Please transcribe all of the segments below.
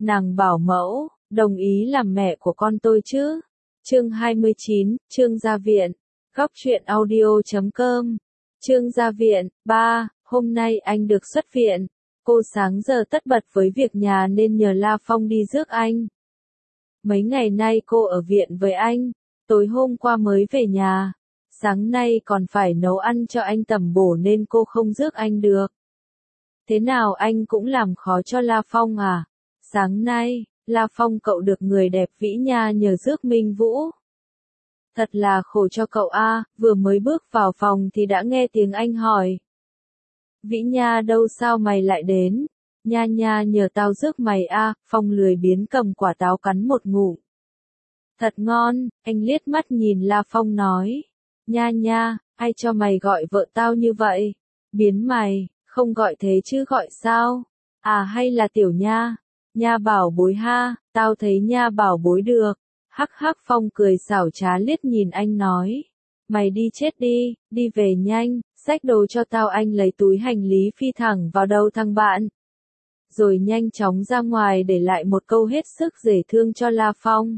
nàng bảo mẫu, đồng ý làm mẹ của con tôi chứ. Chương 29, Trương Gia Viện, Góc truyện audio.com. Trương Gia Viện, 3, hôm nay anh được xuất viện. Cô sáng giờ tất bật với việc nhà nên nhờ La Phong đi rước anh. Mấy ngày nay cô ở viện với anh, tối hôm qua mới về nhà. Sáng nay còn phải nấu ăn cho anh tẩm bổ nên cô không rước anh được. Thế nào anh cũng làm khó cho La Phong à? Sáng nay, La Phong cậu được người đẹp Vĩ Nha nhờ rước Minh Vũ. Thật là khổ cho cậu a, vừa mới bước vào phòng thì đã nghe tiếng anh hỏi. Vĩ Nha đâu sao mày lại đến? Nha nha nhờ tao rước mày a, Phong lười biếng cầm quả táo cắn một ngụm. Thật ngon, anh liếc mắt nhìn La Phong nói. Nha nha, ai cho mày gọi vợ tao như vậy? Biến mày, không gọi thế chứ gọi sao? À hay là Tiểu Nha? Nha bảo bối ha, tao thấy Nha bảo bối được. Hắc hắc Phong cười xảo trá liếc nhìn anh nói. Mày đi chết đi, đi về nhanh, xách đồ cho tao anh lấy túi hành lý phi thẳng vào đầu thằng bạn. Rồi nhanh chóng ra ngoài để lại một câu hết sức dễ thương cho La Phong.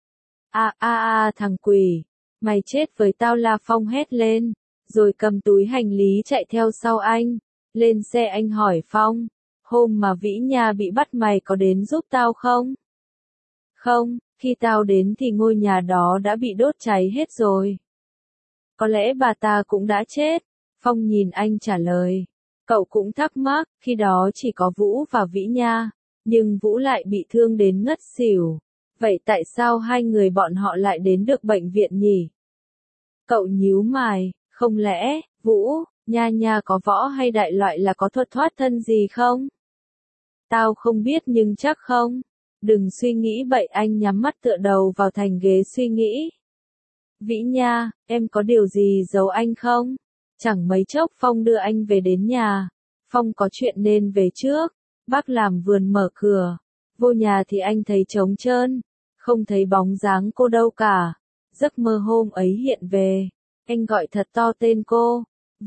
Thằng quỷ, mày chết với tao La Phong hét lên, rồi cầm túi hành lý chạy theo sau anh. Lên xe anh hỏi Phong, hôm mà Vĩ Nha bị bắt mày có đến giúp tao không? Không, khi tao đến thì ngôi nhà đó đã bị đốt cháy hết rồi. Có lẽ bà ta cũng đã chết. Phong nhìn anh trả lời. Cậu cũng thắc mắc, khi đó chỉ có Vũ và Vĩ Nha, nhưng Vũ lại bị thương đến ngất xỉu. Vậy tại sao hai người bọn họ lại đến được bệnh viện nhỉ? Cậu nhíu mày, không lẽ, Vũ, Nha Nha có võ hay đại loại là có thuật thoát thân gì không? Tao không biết nhưng chắc không. Đừng suy nghĩ bậy, anh nhắm mắt tựa đầu vào thành ghế suy nghĩ. Vĩ Nha, em có điều gì giấu anh không? Chẳng mấy chốc Phong đưa anh về đến nhà. Phong có chuyện nên về trước. Bác làm vườn mở cửa. Vô nhà thì anh thấy trống trơn. Không thấy bóng dáng cô đâu cả. Giấc mơ hôm ấy hiện về. Anh gọi thật to tên cô.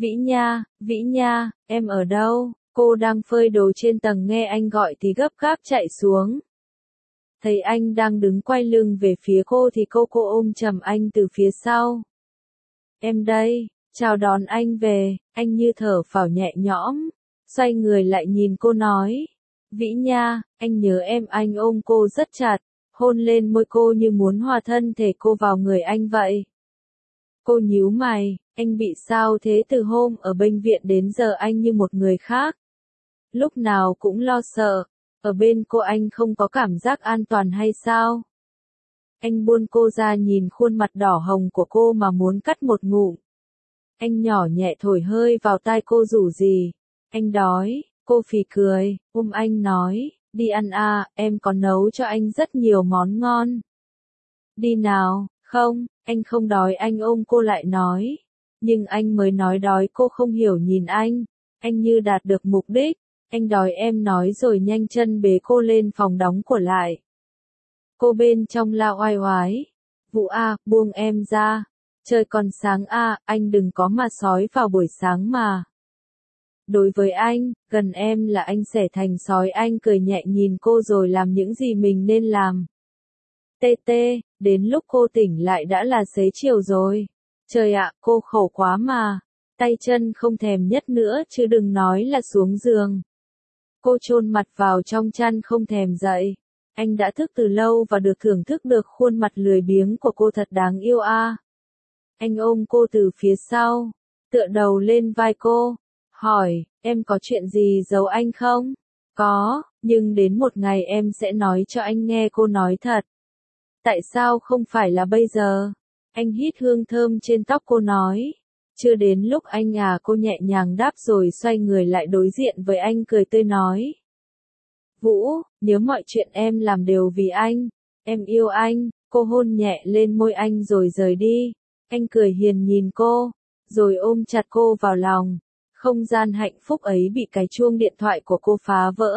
Vĩ Nha, em ở đâu? Cô đang phơi đồ trên tầng nghe anh gọi thì gấp gáp chạy xuống. Thấy anh đang đứng quay lưng về phía cô thì cô ôm chầm anh từ phía sau. Em đây, chào đón anh về, anh như thở phào nhẹ nhõm, xoay người lại nhìn cô nói. Vĩ Nha, anh nhớ em, anh ôm cô rất chặt, hôn lên môi cô như muốn hòa thân thể cô vào người anh vậy. Cô nhíu mày, anh bị sao thế? Từ hôm ở bệnh viện đến giờ anh như một người khác. Lúc nào cũng lo sợ. Ở bên cô anh không có cảm giác an toàn hay sao? Anh buông cô ra nhìn khuôn mặt đỏ hồng của cô mà muốn cắt một ngụm. Anh nhỏ nhẹ thổi hơi vào tai cô rủ gì. Anh đói, cô phì cười, ôm anh nói, đi ăn à, em có nấu cho anh rất nhiều món ngon. Đi nào, không, anh không đói, anh ôm cô lại nói. Nhưng anh mới nói đói cô không hiểu nhìn anh như đạt được mục đích. Anh đòi em nói rồi nhanh chân bế cô lên phòng đóng cửa lại. Cô bên trong la oai oái. Vũ à, buông em ra. Trời còn sáng à, anh đừng có mà sói vào buổi sáng mà. Đối với anh, gần em là anh sẽ thành sói. Anh cười nhẹ nhìn cô rồi làm những gì mình nên làm. Tê tê, đến lúc cô tỉnh lại đã là xế chiều rồi. Trời ạ, cô khổ quá mà. Tay chân không thèm nhấc nữa chứ đừng nói là xuống giường. Cô chôn mặt vào trong chăn không thèm dậy. Anh đã thức từ lâu và được thưởng thức được khuôn mặt lười biếng của cô thật đáng yêu a. Anh ôm cô từ phía sau, tựa đầu lên vai cô, hỏi, em có chuyện gì giấu anh không? Có, nhưng đến một ngày em sẽ nói cho anh nghe. Cô nói thật. Tại sao không phải là bây giờ? Anh hít hương thơm trên tóc cô nói. Chưa đến lúc anh à, cô nhẹ nhàng đáp rồi xoay người lại đối diện với anh cười tươi nói. Vũ, nhớ mọi chuyện em làm đều vì anh, em yêu anh. Cô hôn nhẹ lên môi anh rồi rời đi. Anh cười hiền nhìn cô, rồi ôm chặt cô vào lòng. Không gian hạnh phúc ấy bị cái chuông điện thoại của cô phá vỡ.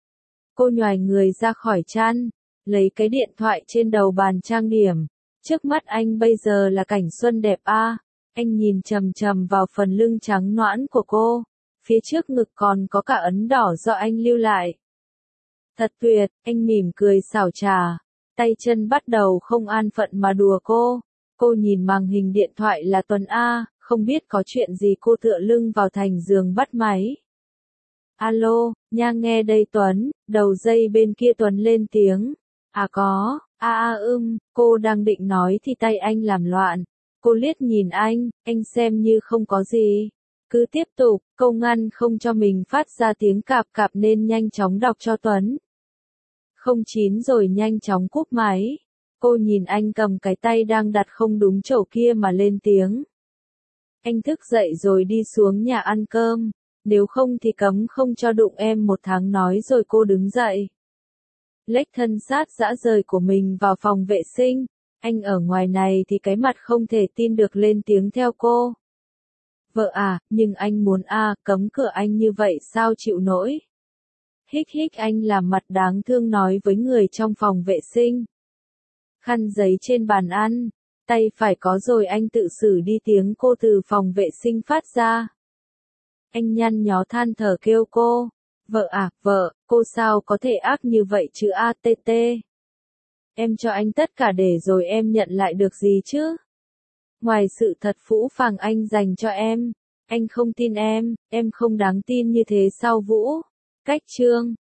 Cô nhoài người ra khỏi chăn, lấy cái điện thoại trên đầu bàn trang điểm. Trước mắt anh bây giờ là cảnh xuân đẹp a. Anh nhìn chằm chằm vào phần lưng trắng nõn của cô. Phía trước ngực còn có cả ấn đỏ do anh lưu lại. Thật tuyệt, anh mỉm cười xảo trá. Tay chân bắt đầu không an phận mà đùa cô. Cô nhìn màn hình điện thoại là Tuấn A, không biết có chuyện gì cô tựa lưng vào thành giường bắt máy. Alo, nha nghe đây Tuấn, đầu dây bên kia Tuấn lên tiếng. À có, cô đang định nói thì tay anh làm loạn. Cô liếc nhìn anh xem như không có gì. Cứ tiếp tục, câu ngăn không cho mình phát ra tiếng cạp cạp nên nhanh chóng đọc cho Tuấn. 09 rồi nhanh chóng cúp máy. Cô nhìn anh cầm cái tay đang đặt không đúng chỗ kia mà lên tiếng. Anh thức dậy rồi đi xuống nhà ăn cơm. Nếu không thì cấm không cho đụng em 1 tháng nói rồi cô đứng dậy. Lách thân sát dã rời của mình vào phòng vệ sinh. Anh ở ngoài này thì cái mặt không thể tin được lên tiếng theo cô. Vợ à, nhưng anh muốn cấm cửa anh như vậy sao chịu nổi. Hích hích anh làm mặt đáng thương nói với người trong phòng vệ sinh. Khăn giấy trên bàn ăn, tay phải có rồi anh tự xử đi tiếng cô từ phòng vệ sinh phát ra. Anh nhăn nhó than thở kêu cô. Vợ, cô sao có thể ác như vậy chứ ATT. Em cho anh tất cả để rồi em nhận lại được gì chứ? Ngoài sự thật phũ phàng anh dành cho em, anh không tin em không đáng tin như thế sao Vũ? Cách chương